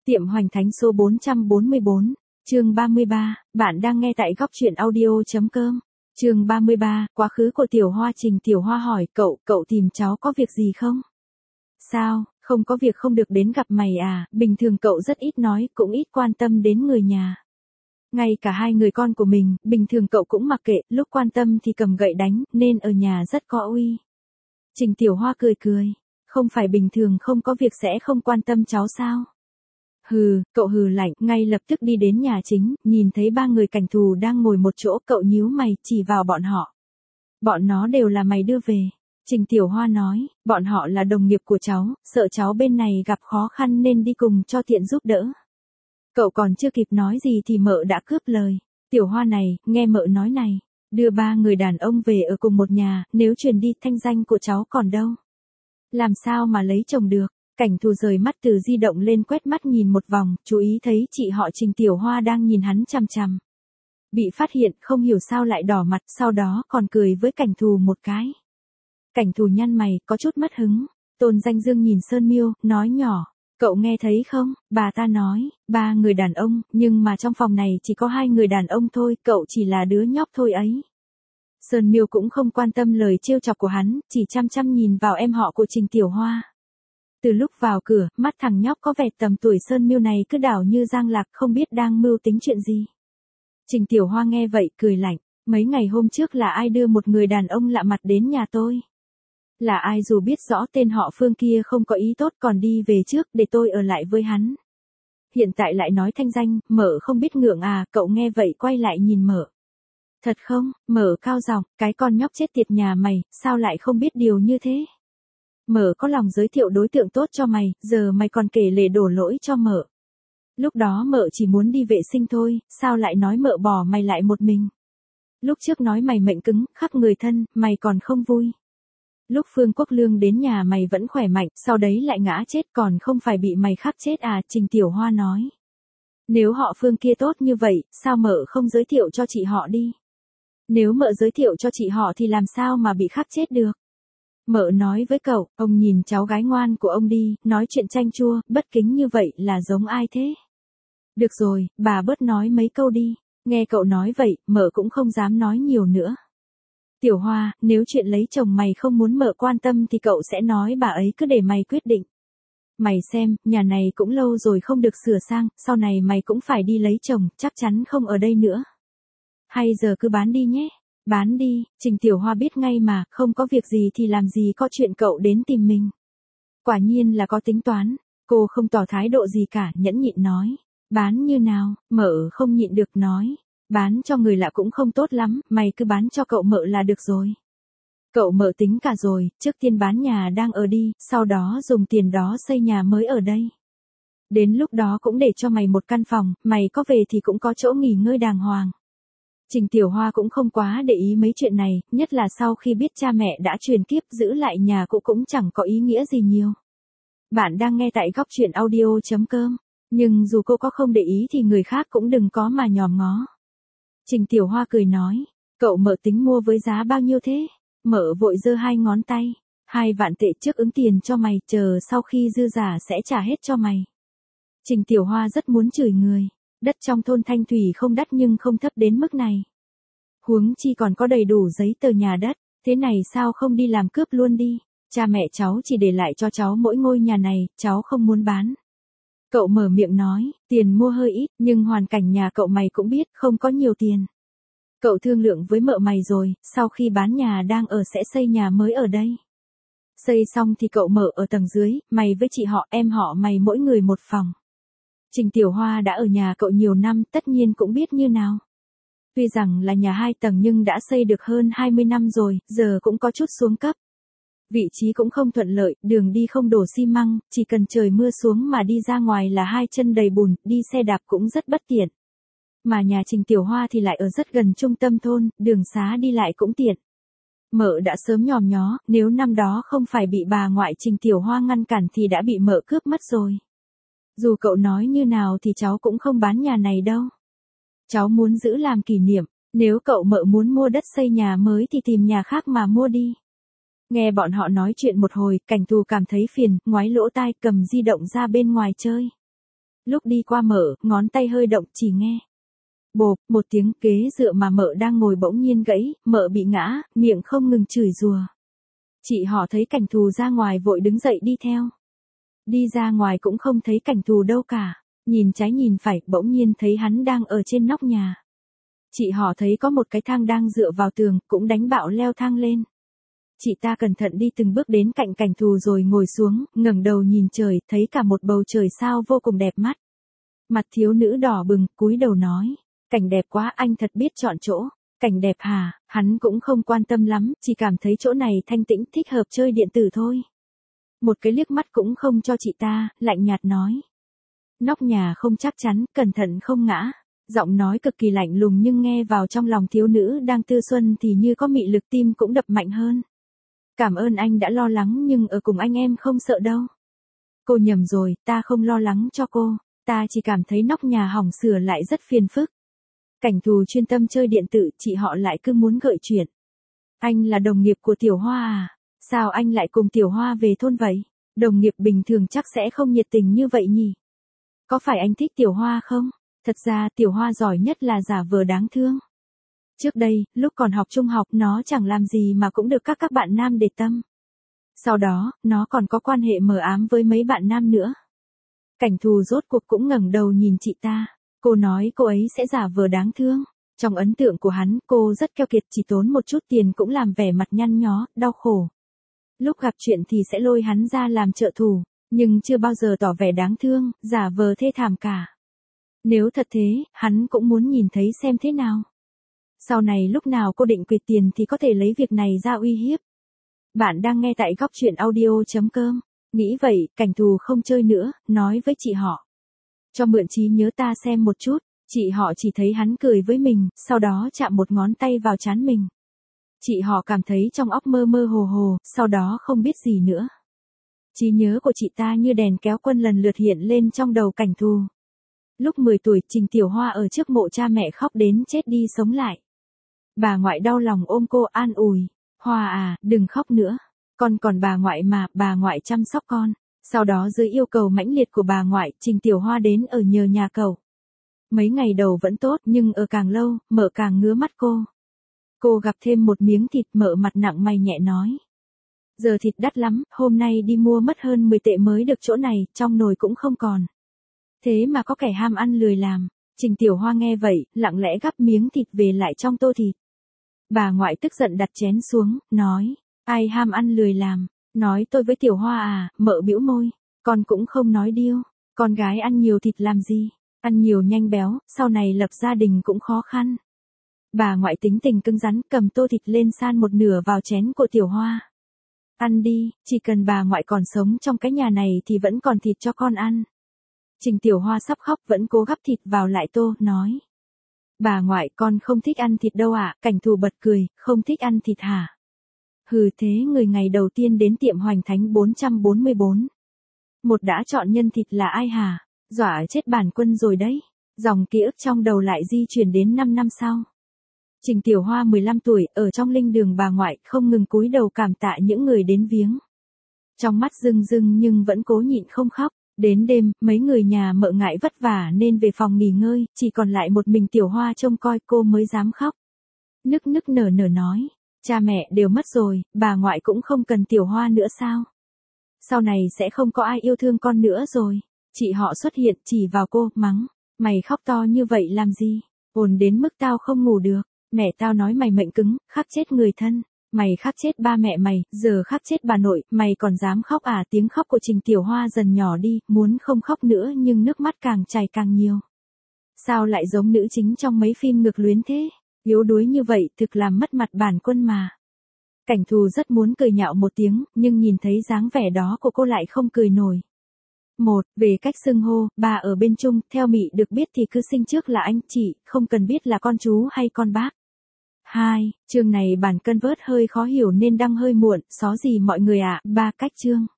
Tiệm Hoành Thánh số 444, chương 33, bạn đang nghe tại góc truyện audio.com. Chương 33, quá khứ của Tiểu Hoa. Trình Tiểu Hoa hỏi, cậu tìm cháu có việc gì không? Sao, không có việc không được đến gặp mày à? Bình thường cậu rất ít nói, cũng ít quan tâm đến người nhà. Ngay cả hai người con của mình, bình thường cậu cũng mặc kệ, lúc quan tâm thì cầm gậy đánh, nên ở nhà rất có uy. Trình Tiểu Hoa cười, không phải bình thường không có việc sẽ không quan tâm cháu sao? Hừ, cậu hừ lạnh, ngay lập tức đi đến nhà chính, nhìn thấy ba người cảnh thù đang ngồi một chỗ, cậu nhíu mày, chỉ vào bọn họ. Bọn nó đều là mày đưa về. Trình Tiểu Hoa nói, bọn họ là đồng nghiệp của cháu, sợ cháu bên này gặp khó khăn nên đi cùng cho tiện giúp đỡ. Cậu còn chưa kịp nói gì thì mợ đã cướp lời. Tiểu Hoa này, nghe mợ nói này, đưa ba người đàn ông về ở cùng một nhà, nếu truyền đi thanh danh của cháu còn đâu. Làm sao mà lấy chồng được? Cảnh thù rời mắt từ di động lên quét mắt nhìn một vòng, chú ý thấy chị họ Trình Tiểu Hoa đang nhìn hắn chằm chằm. Bị phát hiện, không hiểu sao lại đỏ mặt, sau đó còn cười với cảnh thù một cái. Cảnh thù nhăn mày, có chút mất hứng. Tôn Danh Dương nhìn Sơn Miêu, nói nhỏ, cậu nghe thấy không, bà ta nói, ba người đàn ông, nhưng mà trong phòng này chỉ có hai người đàn ông thôi, cậu chỉ là đứa nhóc thôi ấy. Sơn Miêu cũng không quan tâm lời trêu chọc của hắn, chỉ chăm chăm nhìn vào em họ của Trình Tiểu Hoa. Từ lúc vào cửa, mắt thằng nhóc có vẻ tầm tuổi Sơn Miêu này cứ đảo như giang lạc, không biết đang mưu tính chuyện gì. Trình Tiểu Hoa nghe vậy, cười lạnh, mấy ngày hôm trước là ai đưa một người đàn ông lạ mặt đến nhà tôi? Là ai? Dù biết rõ tên họ Phương kia không có ý tốt còn đi về trước để tôi ở lại với hắn. Hiện tại lại nói thanh danh, mợ không biết ngượng à? Cậu nghe vậy quay lại nhìn mợ. Thật không? Mợ cao giọng, cái con nhóc chết tiệt nhà mày, sao lại không biết điều như thế? Mợ có lòng giới thiệu đối tượng tốt cho mày, giờ mày còn kể lể đổ lỗi cho mợ. Lúc đó mợ chỉ muốn đi vệ sinh thôi, sao lại nói mợ bỏ mày lại một mình? Lúc trước nói mày mệnh cứng, khắc người thân, mày còn không vui. Lúc Phương Quốc Lương đến nhà mày vẫn khỏe mạnh, sau đấy lại ngã chết, còn không phải bị mày khắc chết à? Trình Tiểu Hoa nói. Nếu họ Phương kia tốt như vậy, sao mợ không giới thiệu cho chị họ đi? Nếu mợ giới thiệu cho chị họ thì làm sao mà bị khắc chết được? Mợ nói với cậu, ông nhìn cháu gái ngoan của ông đi, nói chuyện chanh chua, bất kính như vậy là giống ai thế? Được rồi, bà bớt nói mấy câu đi. Nghe cậu nói vậy, mợ cũng không dám nói nhiều nữa. Tiểu Hoa, nếu chuyện lấy chồng mày không muốn mợ quan tâm thì cậu sẽ nói bà ấy cứ để mày quyết định. Mày xem, nhà này cũng lâu rồi không được sửa sang, sau này mày cũng phải đi lấy chồng, chắc chắn không ở đây nữa. Hay giờ cứ bán đi nhé. Bán đi, Trình Tiểu Hoa biết ngay mà, không có việc gì thì làm gì có chuyện cậu đến tìm mình. Quả nhiên là có tính toán, cô không tỏ thái độ gì cả, nhẫn nhịn nói. Bán như nào? Mợ không nhịn được nói. Bán cho người lạ cũng không tốt lắm, mày cứ bán cho cậu mợ là được rồi. Cậu mợ tính cả rồi, trước tiên bán nhà đang ở đi, sau đó dùng tiền đó xây nhà mới ở đây. Đến lúc đó cũng để cho mày một căn phòng, mày có về thì cũng có chỗ nghỉ ngơi đàng hoàng. Trình Tiểu Hoa cũng không quá để ý mấy chuyện này, nhất là sau khi biết cha mẹ đã truyền kiếp, giữ lại nhà cũng chẳng có ý nghĩa gì nhiều. Bạn đang nghe tại góc truyện audio.com, nhưng dù cô có không để ý thì người khác cũng đừng có mà nhòm ngó. Trình Tiểu Hoa cười nói, cậu mợ tính mua với giá bao nhiêu thế? Mợ vội giơ hai ngón tay, 2 vạn tệ trước ứng tiền cho mày, chờ sau khi dư giả sẽ trả hết cho mày. Trình Tiểu Hoa rất muốn chửi người. Đất trong thôn Thanh Thủy không đắt nhưng không thấp đến mức này. Huống chi còn có đầy đủ giấy tờ nhà đất, thế này sao không đi làm cướp luôn đi? Cha mẹ cháu chỉ để lại cho cháu mỗi ngôi nhà này, cháu không muốn bán. Cậu mở miệng nói, tiền mua hơi ít, nhưng hoàn cảnh nhà cậu mày cũng biết, không có nhiều tiền. Cậu thương lượng với mợ mày rồi, sau khi bán nhà đang ở sẽ xây nhà mới ở đây. Xây xong thì cậu mở ở tầng dưới, mày với chị họ, em họ mày mỗi người một phòng. Trình Tiểu Hoa đã ở nhà cậu nhiều năm, tất nhiên cũng biết như nào. Tuy rằng là nhà 2 tầng nhưng đã xây được hơn 20 năm rồi, giờ cũng có chút xuống cấp. Vị trí cũng không thuận lợi, đường đi không đổ xi măng, chỉ cần trời mưa xuống mà đi ra ngoài là 2 chân đầy bùn, đi xe đạp cũng rất bất tiện. Mà nhà Trình Tiểu Hoa thì lại ở rất gần trung tâm thôn, đường xá đi lại cũng tiện. Mợ đã sớm nhòm nhó, nếu năm đó không phải bị bà ngoại Trình Tiểu Hoa ngăn cản thì đã bị mợ cướp mất rồi. Dù cậu nói như nào thì cháu cũng không bán nhà này đâu. Cháu muốn giữ làm kỷ niệm, nếu cậu mợ muốn mua đất xây nhà mới thì tìm nhà khác mà mua đi. Nghe bọn họ nói chuyện một hồi, cảnh thù cảm thấy phiền, ngoái lỗ tai, cầm di động ra bên ngoài chơi. Lúc đi qua Mợ, ngón tay hơi động chỉ nghe. Bộp, một tiếng ghế dựa mà Mợ đang ngồi bỗng nhiên gãy, Mợ bị ngã, miệng không ngừng chửi rủa. Chị họ thấy Cảnh Thù ra ngoài vội đứng dậy đi theo. Đi ra ngoài cũng không thấy Cảnh Thù đâu cả. Nhìn trái nhìn phải, bỗng nhiên thấy hắn đang ở trên nóc nhà. Chị họ thấy có một cái thang đang dựa vào tường, cũng đánh bạo leo thang lên. Chị ta cẩn thận đi từng bước đến cạnh Cảnh Thù rồi ngồi xuống, ngẩng đầu nhìn trời, thấy cả một bầu trời sao vô cùng đẹp mắt. Mặt thiếu nữ đỏ bừng, cúi đầu nói. Cảnh đẹp quá, anh thật biết chọn chỗ. Cảnh đẹp hả? Hắn cũng không quan tâm lắm, chỉ cảm thấy chỗ này thanh tĩnh, thích hợp chơi điện tử thôi. Một cái liếc mắt cũng không cho chị ta, lạnh nhạt nói. Nóc nhà không chắc chắn, cẩn thận không ngã. Giọng nói cực kỳ lạnh lùng nhưng nghe vào trong lòng thiếu nữ đang tư xuân thì như có mị lực, tim cũng đập mạnh hơn. Cảm ơn anh đã lo lắng nhưng ở cùng anh em không sợ đâu. Cô nhầm rồi, ta không lo lắng cho cô, ta chỉ cảm thấy nóc nhà hỏng sửa lại rất phiền phức. Cảnh Thù chuyên tâm chơi điện tử, chị họ lại cứ muốn gợi chuyện. Anh là đồng nghiệp của Tiểu Hoa à? Sao anh lại cùng Tiểu Hoa về thôn vậy? Đồng nghiệp bình thường chắc sẽ không nhiệt tình như vậy nhỉ? Có phải anh thích Tiểu Hoa không? Thật ra Tiểu Hoa giỏi nhất là giả vờ đáng thương. Trước đây, lúc còn học trung học nó chẳng làm gì mà cũng được các bạn nam để tâm. Sau đó, nó còn có quan hệ mờ ám với mấy bạn nam nữa. Cảnh Thù rốt cuộc cũng ngẩng đầu nhìn chị ta. Cô nói cô ấy sẽ giả vờ đáng thương. Trong ấn tượng của hắn, cô rất keo kiệt, chỉ tốn một chút tiền cũng làm vẻ mặt nhăn nhó, đau khổ. Lúc gặp chuyện thì sẽ lôi hắn ra làm trợ thủ, nhưng chưa bao giờ tỏ vẻ đáng thương, giả vờ thê thảm cả. Nếu thật thế, hắn cũng muốn nhìn thấy xem thế nào. Sau này lúc nào cô định quyệt tiền thì có thể lấy việc này ra uy hiếp. Bạn đang nghe tại góc truyện audio.com. Nghĩ vậy, Cảnh Thù không chơi nữa, nói với chị họ. Cho mượn trí nhớ ta xem một chút. Chị họ chỉ thấy hắn cười với mình, sau đó chạm một ngón tay vào trán mình. Chị họ cảm thấy trong óc mơ mơ hồ hồ, sau đó không biết gì nữa. Trí nhớ của chị ta như đèn kéo quân lần lượt hiện lên trong đầu Cảnh Thù. Lúc 10 tuổi, Trình Tiểu Hoa ở trước mộ cha mẹ khóc đến chết đi sống lại. Bà ngoại đau lòng ôm cô an ủi. Hoa à, đừng khóc nữa. Con còn bà ngoại mà, bà ngoại chăm sóc con. Sau đó dưới yêu cầu mãnh liệt của bà ngoại, Trình Tiểu Hoa đến ở nhờ nhà cậu. Mấy ngày đầu vẫn tốt nhưng ở càng lâu, Mợ càng ngứa mắt cô. Cô gặp thêm một miếng thịt, Mợ mặt nặng mày nhẹ nói. Giờ thịt đắt lắm, hôm nay đi mua mất hơn 10 tệ mới được chỗ này, trong nồi cũng không còn. Thế mà có kẻ ham ăn lười làm. Trình Tiểu Hoa nghe vậy, lặng lẽ gắp miếng thịt về lại trong tô thịt. Bà ngoại tức giận đặt chén xuống, nói. Ai ham ăn lười làm? Nói tôi với Tiểu Hoa à? Mợ bĩu môi. Con cũng không nói điêu. Con gái ăn nhiều thịt làm gì? Ăn nhiều nhanh béo, sau này lập gia đình cũng khó khăn. Bà ngoại tính tình cứng rắn, cầm tô thịt lên san một nửa vào chén của Tiểu Hoa. Ăn đi, chỉ cần bà ngoại còn sống trong cái nhà này thì vẫn còn thịt cho con ăn. Trình Tiểu Hoa sắp khóc vẫn cố gắp thịt vào lại tô, nói. Bà ngoại, con không thích ăn thịt đâu ạ. Cảnh Thù bật cười, không thích ăn thịt hả? Hừ, thế người ngày đầu tiên đến tiệm Hoành Thánh 444. Một đã chọn nhân thịt là ai hả? Dọa chết bản quân rồi đấy. Dòng ký ức trong đầu lại di chuyển đến 5 năm sau. Trình Tiểu Hoa 15 tuổi, ở trong linh đường bà ngoại, không ngừng cúi đầu cảm tạ những người đến viếng. Trong mắt rưng rưng nhưng vẫn cố nhịn không khóc. Đến đêm, mấy người nhà Mợ ngại vất vả nên về phòng nghỉ ngơi, chỉ còn lại một mình Tiểu Hoa trông coi, cô mới dám khóc. Nức nức nở nở nói, cha mẹ đều mất rồi, bà ngoại cũng không cần Tiểu Hoa nữa sao? Sau này sẽ không có ai yêu thương con nữa rồi. Chị họ xuất hiện chỉ vào cô, mắng. Mày khóc to như vậy làm gì? Ồn đến mức tao không ngủ được. Mẹ tao nói mày mệnh cứng, khắc chết người thân. Mày khắc chết ba mẹ mày, giờ khắc chết bà nội, mày còn dám khóc à? Tiếng khóc của Trình Tiểu Hoa dần nhỏ đi, muốn không khóc nữa nhưng nước mắt càng chảy càng nhiều. Sao lại giống nữ chính trong mấy phim ngược luyến thế? Yếu đuối như vậy thực làm mất mặt bản quân mà. Cảnh Thù rất muốn cười nhạo một tiếng, nhưng nhìn thấy dáng vẻ đó của cô lại không cười nổi. Về cách xưng hô, bà ở bên Trung, theo Mị được biết thì cứ xưng trước là anh, chị, không cần biết là con chú hay con bác. 2. Chương này bản convert hơi khó hiểu nên đăng hơi muộn, xó gì mọi người ạ. 3. Cách chương.